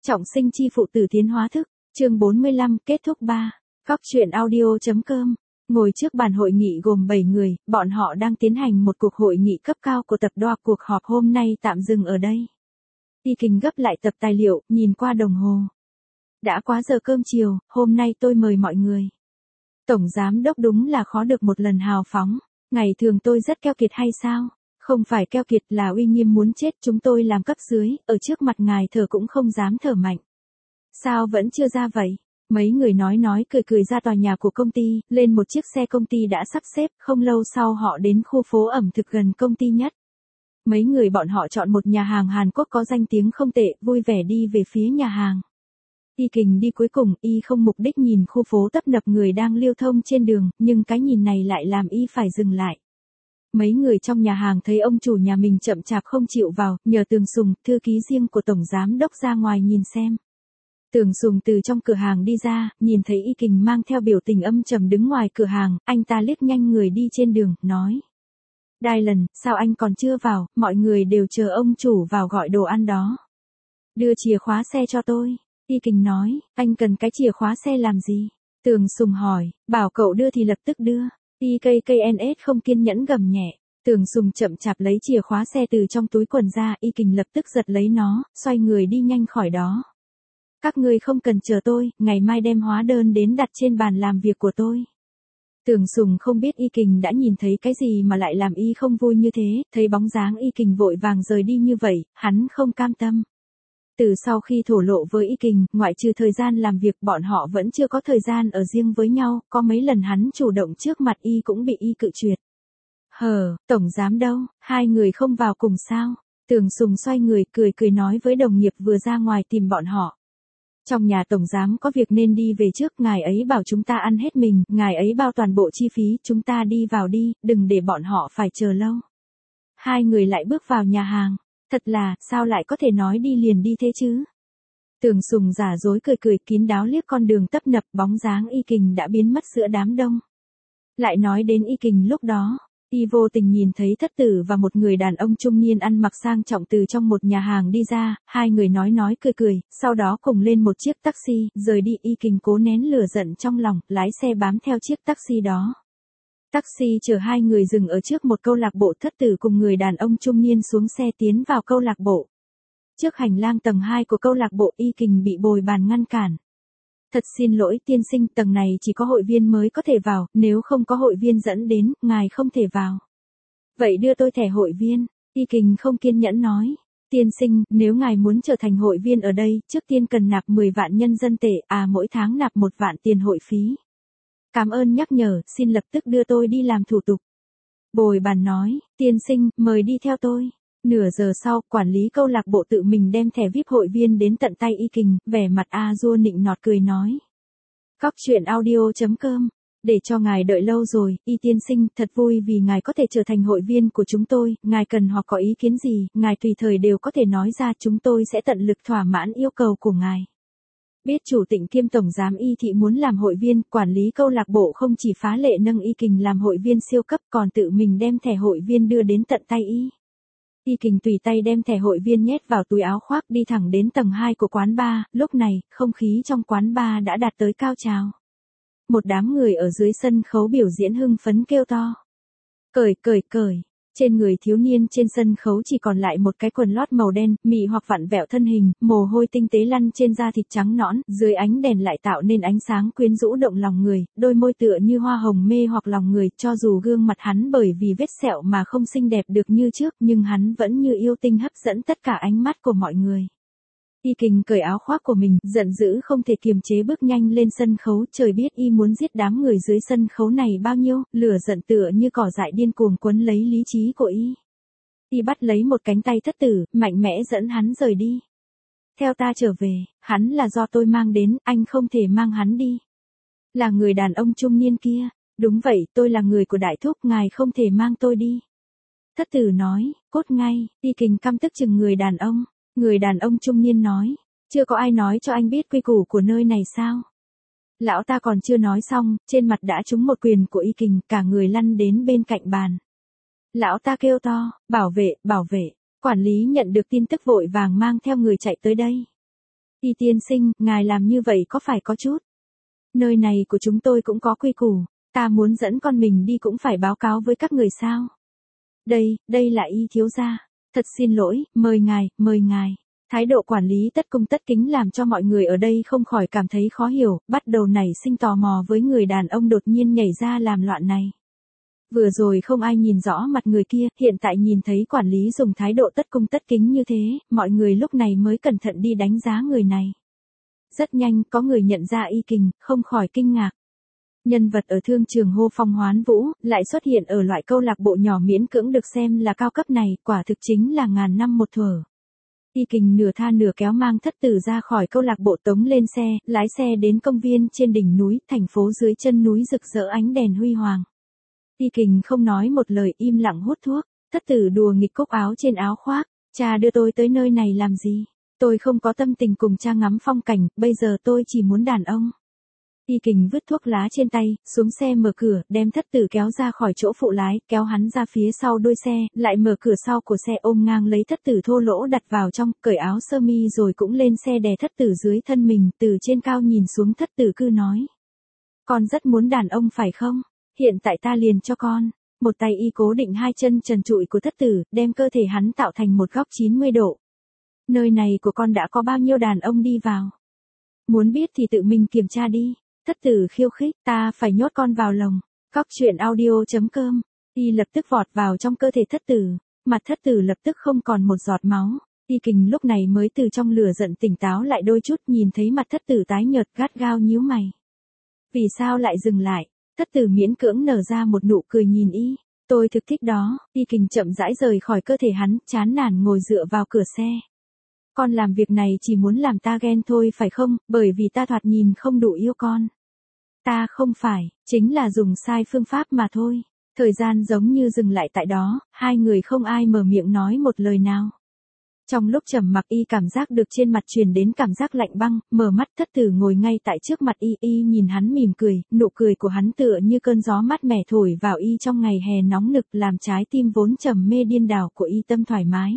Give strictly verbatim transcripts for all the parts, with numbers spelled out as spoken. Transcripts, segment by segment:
Trọng sinh chi phụ tử tiến hóa thức, chương bốn mươi lăm kết thúc ba. Góc truyện audio.com. Ngồi trước bàn hội nghị gồm bảy người, bọn họ đang tiến hành một cuộc hội nghị cấp cao của tập đoàn. Cuộc họp hôm nay tạm dừng ở đây. Y Kình gấp lại tập tài liệu, nhìn qua đồng hồ. Đã quá giờ cơm chiều, hôm nay tôi mời mọi người. Tổng giám đốc đúng là khó được một lần hào phóng. Ngày thường tôi rất keo kiệt hay sao? Không phải keo kiệt, là uy nghiêm muốn chết. Chúng tôi làm cấp dưới, ở trước mặt ngài thở cũng không dám thở mạnh. Sao vẫn chưa ra vậy? Mấy người nói nói cười cười ra tòa nhà của công ty, lên một chiếc xe công ty đã sắp xếp, không lâu sau họ đến khu phố ẩm thực gần công ty nhất. Mấy người bọn họ chọn một nhà hàng Hàn Quốc có danh tiếng không tệ, vui vẻ đi về phía nhà hàng. Y Kình đi cuối cùng, y không mục đích nhìn khu phố tấp nập người đang lưu thông trên đường, nhưng cái nhìn này lại làm y phải dừng lại. Mấy người trong nhà hàng thấy ông chủ nhà mình chậm chạp không chịu vào, nhờ Tường Sùng, thư ký riêng của tổng giám đốc ra ngoài nhìn xem. Tường Sùng từ trong cửa hàng đi ra, nhìn thấy Y Kình mang theo biểu tình âm trầm đứng ngoài cửa hàng, anh ta liếc nhanh người đi trên đường, nói. Dylan, sao anh còn chưa vào, mọi người đều chờ ông chủ vào gọi đồ ăn đó. Đưa chìa khóa xe cho tôi. Y Kình nói, anh cần cái chìa khóa xe làm gì? Tường Sùng hỏi, bảo cậu đưa thì lập tức đưa. i ca ca en ét không kiên nhẫn gầm nhẹ. Tường Sùng chậm chạp lấy chìa khóa xe từ trong túi quần ra, Y Kình lập tức giật lấy nó, xoay người đi nhanh khỏi đó. Các ngươi không cần chờ tôi, ngày mai đem hóa đơn đến đặt trên bàn làm việc của tôi. Tường Sùng không biết Y Kình đã nhìn thấy cái gì mà lại làm y không vui như thế, thấy bóng dáng Y Kình vội vàng rời đi như vậy, hắn không cam tâm. Từ sau khi thổ lộ với Y Kình, ngoại trừ thời gian làm việc bọn họ vẫn chưa có thời gian ở riêng với nhau, có mấy lần hắn chủ động trước mặt y cũng bị y cự tuyệt. Hờ, tổng giám đâu, hai người không vào cùng sao? Tường Sùng xoay người cười cười nói với đồng nghiệp vừa ra ngoài tìm bọn họ. Trong nhà tổng giám có việc nên đi về trước, ngài ấy bảo chúng ta ăn hết mình, ngài ấy bao toàn bộ chi phí, chúng ta đi vào đi, đừng để bọn họ phải chờ lâu. Hai người lại bước vào nhà hàng. Thật là, sao lại có thể nói đi liền đi thế chứ? Tường Sùng giả dối cười cười kín đáo liếc con đường tấp nập, bóng dáng Y Kình đã biến mất giữa đám đông. Lại nói đến Y Kình lúc đó, y vô tình nhìn thấy Thất Tử và một người đàn ông trung niên ăn mặc sang trọng từ trong một nhà hàng đi ra, hai người nói nói cười cười, sau đó cùng lên một chiếc taxi, rời đi. Y Kình cố nén lửa giận trong lòng, lái xe bám theo chiếc taxi đó. Taxi chở hai người dừng ở trước một câu lạc bộ. Thất Tử cùng người đàn ông trung niên xuống xe tiến vào câu lạc bộ. Trước hành lang tầng hai của câu lạc bộ, Y Kình bị bồi bàn ngăn cản. Thật xin lỗi tiên sinh, tầng này chỉ có hội viên mới có thể vào, nếu không có hội viên dẫn đến, ngài không thể vào. Vậy đưa tôi thẻ hội viên. Y Kình không kiên nhẫn nói. Tiên sinh, nếu ngài muốn trở thành hội viên ở đây, trước tiên cần nạp mười vạn nhân dân tệ, à mỗi tháng nạp một vạn tiền hội phí. Cảm ơn nhắc nhở, xin lập tức đưa tôi đi làm thủ tục. Bồi bàn nói, tiên sinh, mời đi theo tôi. Nửa giờ sau, quản lý câu lạc bộ tự mình đem thẻ vi ai pi hội viên đến tận tay Y Kình, vẻ mặt a dua nịnh nọt cười nói. Góc truyện audio.com. Để cho ngài đợi lâu rồi, Y tiên sinh, thật vui vì ngài có thể trở thành hội viên của chúng tôi, ngài cần hoặc có ý kiến gì, ngài tùy thời đều có thể nói ra, chúng tôi sẽ tận lực thỏa mãn yêu cầu của ngài. Biết chủ tịch kiêm tổng giám Y thị muốn làm hội viên, quản lý câu lạc bộ không chỉ phá lệ nâng Y Kình làm hội viên siêu cấp còn tự mình đem thẻ hội viên đưa đến tận tay y. Y Kình tùy tay đem thẻ hội viên nhét vào túi áo khoác đi thẳng đến tầng hai của quán bar, lúc này, không khí trong quán bar đã đạt tới cao trào. Một đám người ở dưới sân khấu biểu diễn hưng phấn kêu to. Cởi cởi cởi. Trên người thiếu niên trên sân khấu chỉ còn lại một cái quần lót màu đen, mị hoặc vặn vẹo thân hình, mồ hôi tinh tế lăn trên da thịt trắng nõn, dưới ánh đèn lại tạo nên ánh sáng quyến rũ động lòng người, đôi môi tựa như hoa hồng mê hoặc lòng người, cho dù gương mặt hắn bởi vì vết sẹo mà không xinh đẹp được như trước, nhưng hắn vẫn như yêu tinh hấp dẫn tất cả ánh mắt của mọi người. Y Kình cởi áo khoác của mình, giận dữ không thể kiềm chế bước nhanh lên sân khấu, trời biết y muốn giết đám người dưới sân khấu này bao nhiêu, lửa giận tựa như cỏ dại điên cuồng quấn lấy lý trí của y. Y bắt lấy một cánh tay Thất Tử, mạnh mẽ dẫn hắn rời đi. Theo ta trở về, hắn là do tôi mang đến, anh không thể mang hắn đi. Là người đàn ông trung niên kia, đúng vậy, tôi là người của đại thúc, ngài không thể mang tôi đi. Thất Tử nói, cốt ngay. Y Kình căm tức chừng người đàn ông. Người đàn ông trung niên nói, chưa có ai nói cho anh biết quy củ của nơi này sao? Lão ta còn chưa nói xong, trên mặt đã trúng một quyền của Y Kình, cả người lăn đến bên cạnh bàn. Lão ta kêu to, bảo vệ, bảo vệ. Quản lý nhận được tin tức vội vàng mang theo người chạy tới đây. Y tiên sinh, ngài làm như vậy có phải có chút? Nơi này của chúng tôi cũng có quy củ, ta muốn dẫn con mình đi cũng phải báo cáo với các người sao? Đây, đây là Y thiếu gia. Thật xin lỗi, mời ngài, mời ngài. Thái độ quản lý tất cung tất kính làm cho mọi người ở đây không khỏi cảm thấy khó hiểu, bắt đầu nảy sinh tò mò với người đàn ông đột nhiên nhảy ra làm loạn này. Vừa rồi không ai nhìn rõ mặt người kia, hiện tại nhìn thấy quản lý dùng thái độ tất cung tất kính như thế, mọi người lúc này mới cẩn thận đi đánh giá người này. Rất nhanh, có người nhận ra Y Kình, không khỏi kinh ngạc. Nhân vật ở thương trường hô phong hoán vũ, lại xuất hiện ở loại câu lạc bộ nhỏ miễn cưỡng được xem là cao cấp này, quả thực chính là ngàn năm một thuở. Y Kình nửa tha nửa kéo mang thất tử ra khỏi câu lạc bộ tống lên xe, lái xe đến công viên trên đỉnh núi, thành phố dưới chân núi rực rỡ ánh đèn huy hoàng. Y Kình không nói một lời im lặng hút thuốc, thất tử đùa nghịch cúc áo trên áo khoác, cha đưa tôi tới nơi này làm gì? Tôi không có tâm tình cùng cha ngắm phong cảnh, bây giờ tôi chỉ muốn đàn ông. Y Kình vứt thuốc lá trên tay, xuống xe mở cửa, đem thất tử kéo ra khỏi chỗ phụ lái, kéo hắn ra phía sau đuôi xe, lại mở cửa sau của xe ôm ngang lấy thất tử thô lỗ đặt vào trong, cởi áo sơ mi rồi cũng lên xe đè thất tử dưới thân mình, từ trên cao nhìn xuống thất tử cứ nói. Con rất muốn đàn ông phải không? Hiện tại ta liền cho con. Một tay Y cố định hai chân trần trụi của thất tử, đem cơ thể hắn tạo thành một góc chín mươi độ. Nơi này của con đã có bao nhiêu đàn ông đi vào? Muốn biết thì tự mình kiểm tra đi. Thất tử khiêu khích, ta phải nhốt con vào lồng. Góc truyện audio chấm com. Y lập tức vọt vào trong cơ thể thất tử. Mặt thất tử lập tức không còn một giọt máu. Y Kình lúc này mới từ trong lửa giận tỉnh táo lại đôi chút, nhìn thấy mặt thất tử tái nhợt gắt gao nhíu mày. Vì sao lại dừng lại? Thất tử miễn cưỡng nở ra một nụ cười nhìn Y. Tôi thực thích đó. Y Kình chậm rãi rời khỏi cơ thể hắn, chán nản ngồi dựa vào cửa xe. Con làm việc này chỉ muốn làm ta ghen thôi phải không, bởi vì ta thoạt nhìn không đủ yêu con. Ta không phải, chính là dùng sai phương pháp mà thôi. Thời gian giống như dừng lại tại đó, hai người không ai mở miệng nói một lời nào. Trong lúc trầm mặc Y cảm giác được trên mặt truyền đến cảm giác lạnh băng, mở mắt thất tử ngồi ngay tại trước mặt Y. Y nhìn hắn mỉm cười, nụ cười của hắn tựa như cơn gió mát mẻ thổi vào Y trong ngày hè nóng nực, làm trái tim vốn trầm mê điên đảo của Y tâm thoải mái.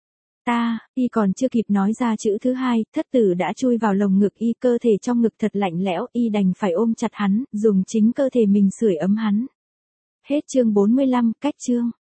Ta, Y còn chưa kịp nói ra chữ thứ hai, thất tử đã chui vào lồng ngực Y, cơ thể trong ngực thật lạnh lẽo, Y đành phải ôm chặt hắn, dùng chính cơ thể mình sưởi ấm hắn. Hết chương bốn mươi lăm, cách chương.